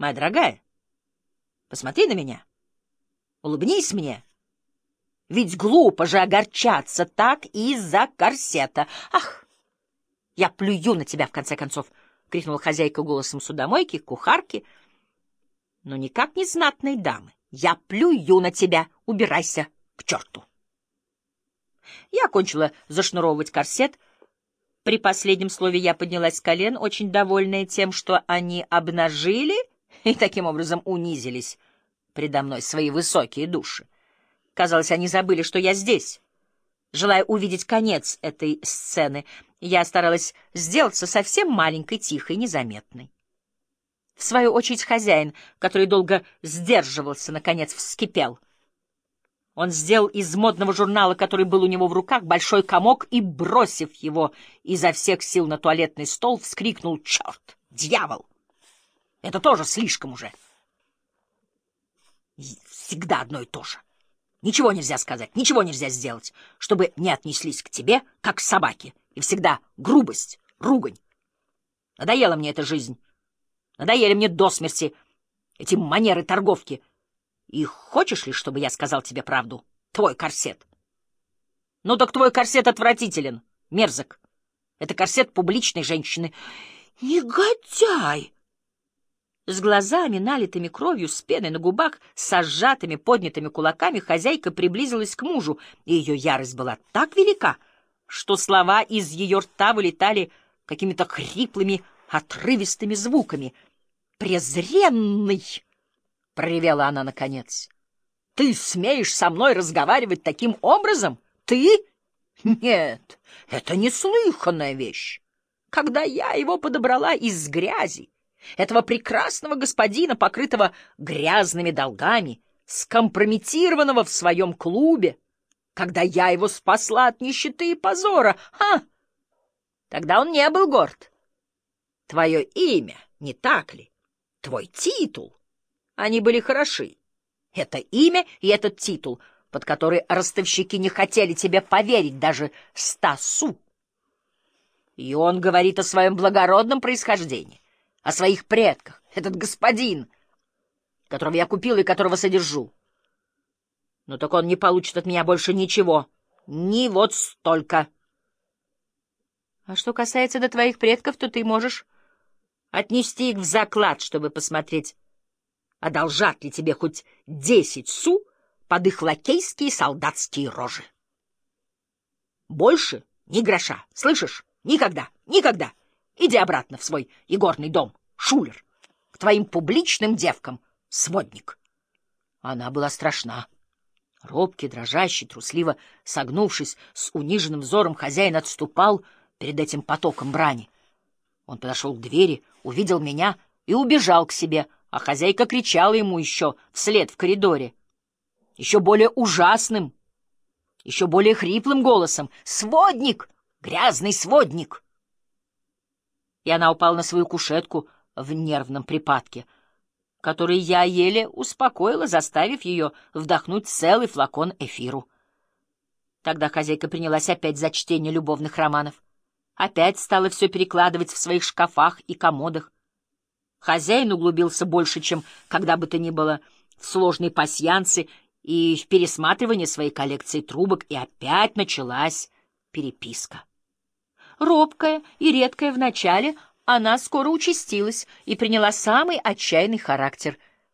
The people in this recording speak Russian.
Моя дорогая, посмотри на меня, улыбнись мне. Ведь глупо же огорчаться так из-за корсета. Ах, я плюю на тебя, в конце концов, — крикнула хозяйка голосом судомойки, кухарки, но никак не знатной дамы. Я плюю на тебя, убирайся к черту. Я окончила зашнуровывать корсет. При последнем слове я поднялась с колен, очень довольная тем, что они обнажили и таким образом унизились предо мной свои высокие души. Казалось, они забыли, что я здесь. Желая увидеть конец этой сцены, я старалась сделаться совсем маленькой, тихой, незаметной. В свою очередь хозяин, который долго сдерживался, наконец вскипел. Он сделал из модного журнала, который был у него в руках, большой комок и, бросив его изо всех сил на туалетный стол, вскрикнул: «Черт! Дьявол! Это тоже слишком уже! Всегда одно и то же. Ничего нельзя сказать, ничего нельзя сделать, чтобы не отнеслись к тебе, как к собаке. И всегда грубость, ругань. Надоела мне эта жизнь. Надоели мне до смерти эти манеры торговки. И хочешь ли, чтобы я сказал тебе правду? Твой корсет. Ну так твой корсет отвратителен, мерзок. Это корсет публичной женщины. Негодяй! С глазами, налитыми кровью, с пеной на губах, с сжатыми, поднятыми кулаками хозяйка приблизилась к мужу, и ее ярость была так велика, что слова из ее рта вылетали какими-то хриплыми, отрывистыми звуками. «Презренный!» — проревела она наконец. «Ты смеешь со мной разговаривать таким образом? Ты? Нет, это неслыханная вещь. Когда я его подобрала из грязи, этого прекрасного господина, покрытого грязными долгами, скомпрометированного в своем клубе, когда я его спасла от нищеты и позора, тогда он не был горд. Твое имя, не так ли? Твой титул. Они были хороши. Это имя и этот титул, под который ростовщики не хотели тебе поверить даже 100 су. И он говорит о своем благородном происхождении, о своих предках, этот господин, которого я купил и которого содержу. Ну так он не получит от меня больше ничего, ни вот столько. А что касается до твоих предков, то ты можешь отнести их в заклад, чтобы посмотреть, одолжат ли тебе хоть 10 су под их лакейские солдатские рожи. Больше ни гроша, слышишь? Никогда, никогда. Иди обратно в свой игорный дом, шулер, к твоим публичным девкам, сводник. Она была страшна. Робкий, дрожащий, трусливо согнувшись, с униженным взором хозяин отступал перед этим потоком брани. Он подошел к двери, увидел меня и убежал к себе, а хозяйка кричала ему еще вслед в коридоре. Еще более ужасным, еще более хриплым голосом: «Сводник! Грязный сводник!» И она упала на свою кушетку в нервном припадке, который я еле успокоила, заставив ее вдохнуть целый флакон эфиру. Тогда хозяйка принялась опять за чтение любовных романов. Опять стала все перекладывать в своих шкафах и комодах. Хозяин углубился больше, чем когда бы то ни было, в сложные пасьянсы и в пересматривание своей коллекции трубок, и опять началась переписка. Робкая и редкая вначале, она скоро участилась и приняла самый отчаянный характер —